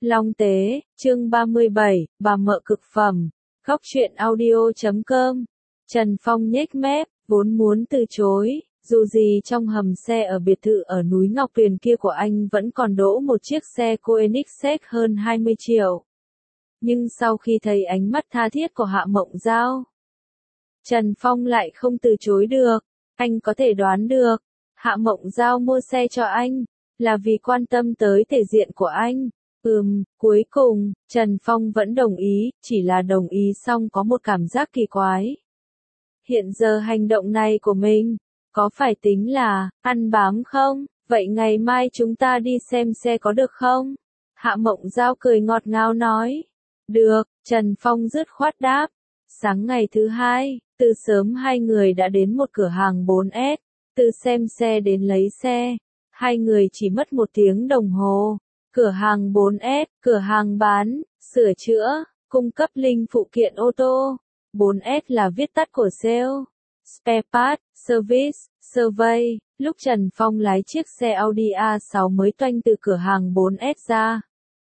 Long Tế, chương 37, bà mợ cực phẩm. Góc truyện audio.com. Trần Phong nhếch mép, vốn muốn từ chối, dù gì trong hầm xe ở biệt thự ở núi Ngọc Tuyền kia của anh vẫn còn đỗ một chiếc xe Koenigsegg hơn 20 triệu. Nhưng sau khi thấy ánh mắt tha thiết của Hạ Mộng Giao, Trần Phong lại không từ chối được. Anh có thể đoán được, Hạ Mộng Giao mua xe cho anh là vì quan tâm tới thể diện của anh. Cuối cùng, Trần Phong vẫn đồng ý, chỉ là đồng ý xong có một cảm giác kỳ quái. Hiện giờ hành động này của mình, có phải tính là ăn bám không? Vậy ngày mai chúng ta đi xem xe có được không? Hạ Mộng Giao cười ngọt ngào nói. Được, Trần Phong dứt khoát đáp. Sáng ngày thứ hai, từ sớm hai người đã đến một cửa hàng 4S, từ xem xe đến lấy xe. Hai người chỉ mất 1 tiếng đồng hồ. Cửa hàng 4S, cửa hàng bán, sửa chữa, cung cấp linh phụ kiện ô tô. 4S là viết tắt của Sale, Spare Part, Service, Survey. Lúc Trần Phong lái chiếc xe Audi A6 mới toanh từ cửa hàng 4S ra.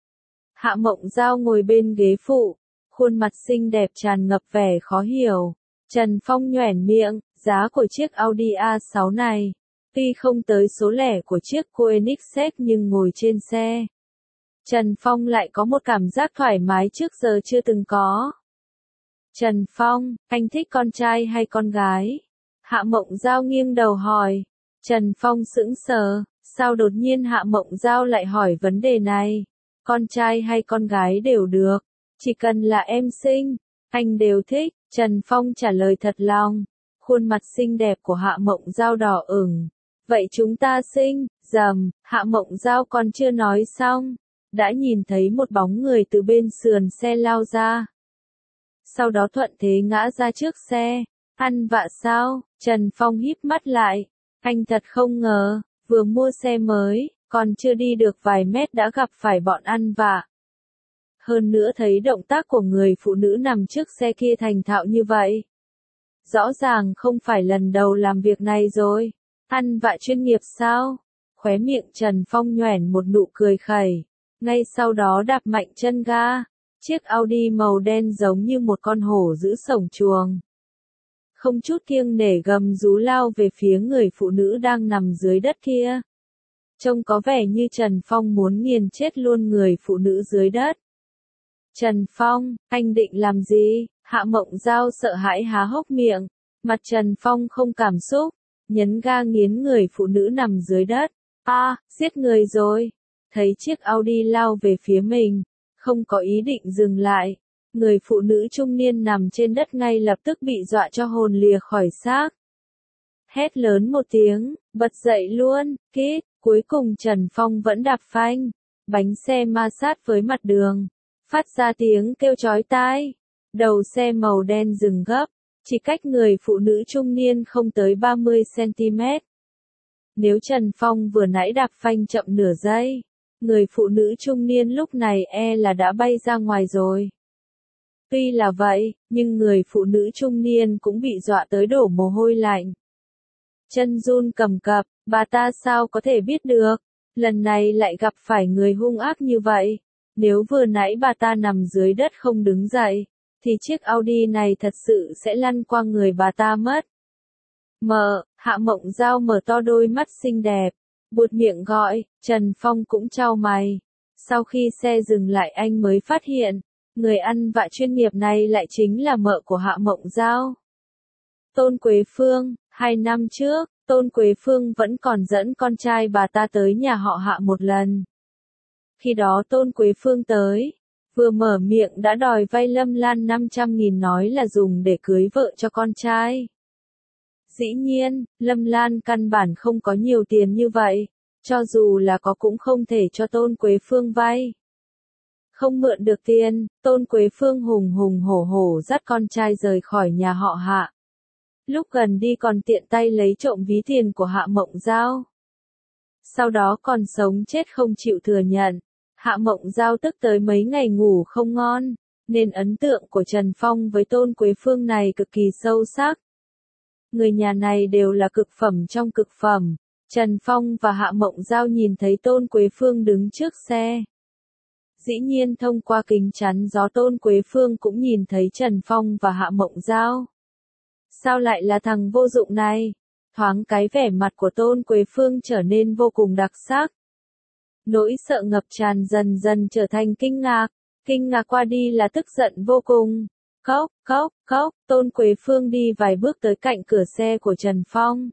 Hạ Mộng Giao ngồi bên ghế phụ, khuôn mặt xinh đẹp tràn ngập vẻ khó hiểu. Trần Phong nhoẻn miệng, giá của chiếc Audi A6 này, tuy không tới số lẻ của chiếc Koenigsegg nhưng ngồi trên xe, Trần Phong lại có một cảm giác thoải mái trước giờ chưa từng có. Trần Phong, anh thích con trai hay con gái? Hạ Mộng Giao nghiêng đầu hỏi. Trần Phong sững sờ, sao đột nhiên Hạ Mộng Giao lại hỏi vấn đề này? Con trai hay con gái đều được, chỉ cần là em xinh, anh đều thích. Trần Phong trả lời thật lòng. Khuôn mặt xinh đẹp của Hạ Mộng Giao đỏ ửng. Vậy chúng ta sinh, Hạ Mộng Giao còn chưa nói xong, đã nhìn thấy một bóng người từ bên sườn xe lao ra. Sau đó thuận thế ngã ra trước xe. Ăn vạ sao? Trần Phong híp mắt lại. Anh thật không ngờ, vừa mua xe mới, còn chưa đi được vài mét đã gặp phải bọn ăn vạ. Hơn nữa thấy động tác của người phụ nữ nằm trước xe kia thành thạo như vậy. Rõ ràng không phải lần đầu làm việc này rồi. Ăn vạ chuyên nghiệp sao? Khóe miệng Trần Phong nhoẻn một nụ cười khẩy. Ngay sau đó đạp mạnh chân ga. Chiếc Audi màu đen giống như một con hổ giữ sổng chuồng. Không chút kiêng nể gầm rú lao về phía người phụ nữ đang nằm dưới đất kia. Trông có vẻ như Trần Phong muốn nghiền chết luôn người phụ nữ dưới đất. Trần Phong, anh định làm gì? Hạ Mộng Giao sợ hãi há hốc miệng. Mặt Trần Phong không cảm xúc, nhấn ga nghiến người phụ nữ nằm dưới đất. Giết người rồi. Thấy chiếc Audi lao về phía mình, không có ý định dừng lại. Người phụ nữ trung niên nằm trên đất ngay lập tức bị dọa cho hồn lìa khỏi xác. Hét lớn một tiếng, bật dậy luôn, kít. Cuối cùng Trần Phong vẫn đạp phanh. Bánh xe ma sát với mặt đường, phát ra tiếng kêu chói tai. Đầu xe màu đen dừng gấp, chỉ cách người phụ nữ trung niên không tới 30 cm. Nếu Trần Phong vừa nãy đạp phanh chậm nửa giây, người phụ nữ trung niên lúc này là đã bay ra ngoài rồi. Tuy là vậy, nhưng người phụ nữ trung niên cũng bị dọa tới đổ mồ hôi lạnh. Chân run cầm cập, bà ta sao có thể biết được, lần này lại gặp phải người hung ác như vậy. Nếu vừa nãy bà ta nằm dưới đất không đứng dậy, thì chiếc Audi này thật sự sẽ lăn qua người bà ta mất. Hạ Mộng Giao mở to đôi mắt xinh đẹp, buột miệng gọi. Trần Phong cũng chau mày. Sau khi xe dừng lại anh mới phát hiện, người ăn vạ chuyên nghiệp này lại chính là mợ của Hạ Mộng Giao. Tôn Quế Phương. 2 năm trước, Tôn Quế Phương vẫn còn dẫn con trai bà ta tới nhà họ Hạ một lần. Khi đó Tôn Quế Phương tới, vừa mở miệng đã đòi vay Lâm Lan 500.000 nói là dùng để cưới vợ cho con trai. Dĩ nhiên, Lâm Lan căn bản không có nhiều tiền như vậy, cho dù là có cũng không thể cho Tôn Quế Phương vay. Không mượn được tiền, Tôn Quế Phương hùng hùng hổ hổ dắt con trai rời khỏi nhà họ Hạ. Lúc gần đi còn tiện tay lấy trộm ví tiền của Hạ Mộng Giao. Sau đó còn sống chết không chịu thừa nhận. Hạ Mộng Giao tức tới mấy ngày ngủ không ngon, nên ấn tượng của Trần Phong với Tôn Quế Phương này cực kỳ sâu sắc. Người nhà này đều là cực phẩm trong cực phẩm. Trần Phong và Hạ Mộng Giao nhìn thấy Tôn Quế Phương đứng trước xe. Dĩ nhiên thông qua kính chắn gió Tôn Quế Phương cũng nhìn thấy Trần Phong và Hạ Mộng Giao. Sao lại là thằng vô dụng này? Thoáng cái vẻ mặt của Tôn Quế Phương trở nên vô cùng đặc sắc. Nỗi sợ ngập tràn dần dần trở thành kinh ngạc qua đi là tức giận vô cùng. Cốc, cốc, cốc, Tôn Quế Phương đi vài bước tới cạnh cửa xe của Trần Phong.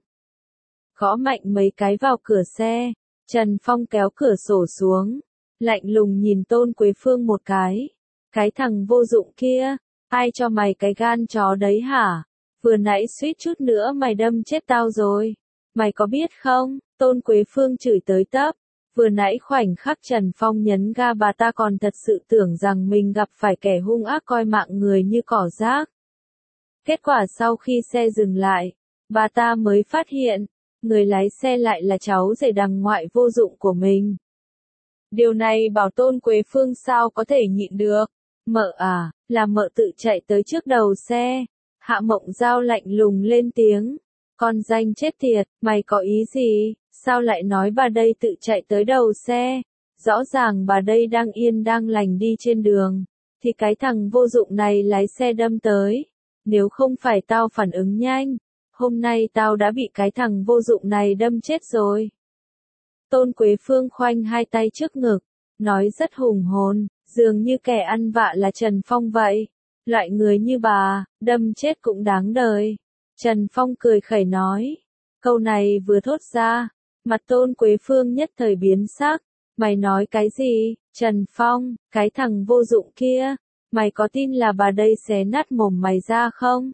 Gõ mạnh mấy cái vào cửa xe, Trần Phong kéo cửa sổ xuống, lạnh lùng nhìn Tôn Quế Phương một cái. Cái thằng vô dụng kia, ai cho mày cái gan chó đấy hả? Vừa nãy suýt chút nữa mày đâm chết tao rồi. Mày có biết không? Tôn Quế Phương chửi tới tấp. Vừa nãy khoảnh khắc Trần Phong nhấn ga bà ta còn thật sự tưởng rằng mình gặp phải kẻ hung ác coi mạng người như cỏ rác. Kết quả sau khi xe dừng lại, bà ta mới phát hiện, người lái xe lại là cháu rể đằng ngoại vô dụng của mình. Điều này bảo Tôn Quế Phương sao có thể nhịn được. Mợ à, là mợ tự chạy tới trước đầu xe. Hạ Mộng Giao lạnh lùng lên tiếng. Con danh chết tiệt, mày có ý gì? Sao lại nói bà đây tự chạy tới đầu xe? Rõ ràng bà đây đang yên đang lành đi trên đường. Thì cái thằng vô dụng này lái xe đâm tới. Nếu không phải tao phản ứng nhanh, hôm nay tao đã bị cái thằng vô dụng này đâm chết rồi. Tôn Quế Phương khoanh hai tay trước ngực, nói rất hùng hồn, dường như kẻ ăn vạ là Trần Phong vậy. Loại người như bà, đâm chết cũng đáng đời. Trần Phong cười khẩy nói. Câu này vừa thốt ra, mặt Tôn Quế Phương nhất thời biến sắc. Mày nói cái gì, Trần Phong, cái thằng vô dụng kia, mày có tin là bà đây xé nát mồm mày ra không?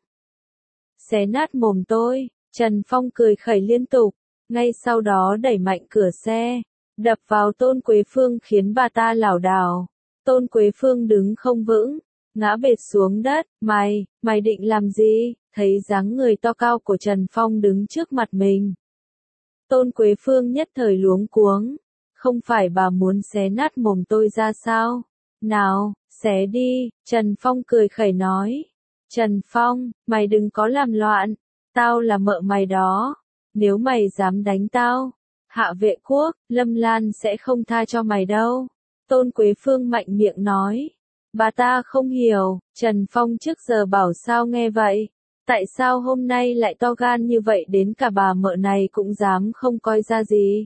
Xé nát mồm tôi, Trần Phong cười khẩy liên tục, ngay sau đó đẩy mạnh cửa xe, đập vào Tôn Quế Phương khiến bà ta lảo đảo. Tôn Quế Phương đứng không vững, ngã bệt xuống đất. Mày định làm gì? Thấy dáng người to cao của Trần Phong đứng trước mặt mình. Tôn Quế Phương nhất thời luống cuống. Không phải bà muốn xé nát mồm tôi ra sao? Nào, xé đi, Trần Phong cười khẩy nói. Trần Phong, mày đừng có làm loạn, tao là mợ mày đó. Nếu mày dám đánh tao, Hạ Vệ Quốc, Lâm Lan sẽ không tha cho mày đâu. Tôn Quế Phương mạnh miệng nói. Bà ta không hiểu, Trần Phong trước giờ bảo sao nghe vậy. Tại sao hôm nay lại to gan như vậy đến cả bà mợ này cũng dám không coi ra gì.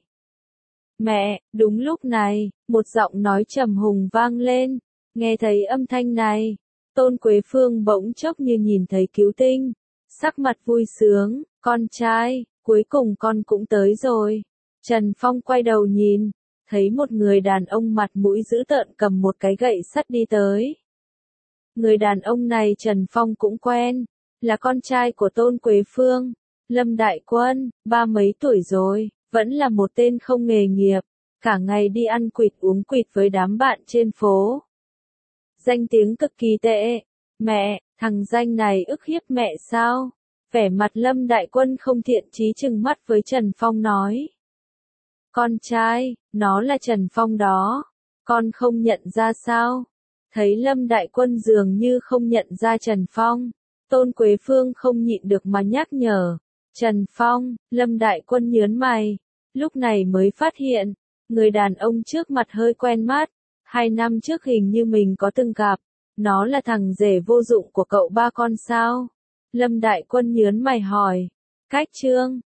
Mẹ, đúng lúc này, một giọng nói trầm hùng vang lên. Nghe thấy âm thanh này, Tôn Quế Phương bỗng chốc như nhìn thấy cứu tinh. Sắc mặt vui sướng, con trai, cuối cùng con cũng tới rồi. Trần Phong quay đầu nhìn, thấy một người đàn ông mặt mũi dữ tợn cầm một cái gậy sắt đi tới. Người đàn ông này Trần Phong cũng quen, là con trai của Tôn Quế Phương, Lâm Đại Quân, ba mấy tuổi rồi, vẫn là một tên không nghề nghiệp, cả ngày đi ăn quỵt uống quỵt với đám bạn trên phố. Danh tiếng cực kỳ tệ. Mẹ, thằng danh này ức hiếp mẹ sao? Vẻ mặt Lâm Đại Quân không thiện chí trừng mắt với Trần Phong nói. Con trai, nó là Trần Phong đó. Con không nhận ra sao? Thấy Lâm Đại Quân dường như không nhận ra Trần Phong. Tôn Quế Phương không nhịn được mà nhắc nhở. Trần Phong, Lâm Đại Quân nhớn mày. Lúc này mới phát hiện, người đàn ông trước mặt hơi quen mắt. 2 năm trước hình như mình có từng gặp. Nó là thằng rể vô dụng của cậu ba con sao? Lâm Đại Quân nhớn mày hỏi. Cách Trương,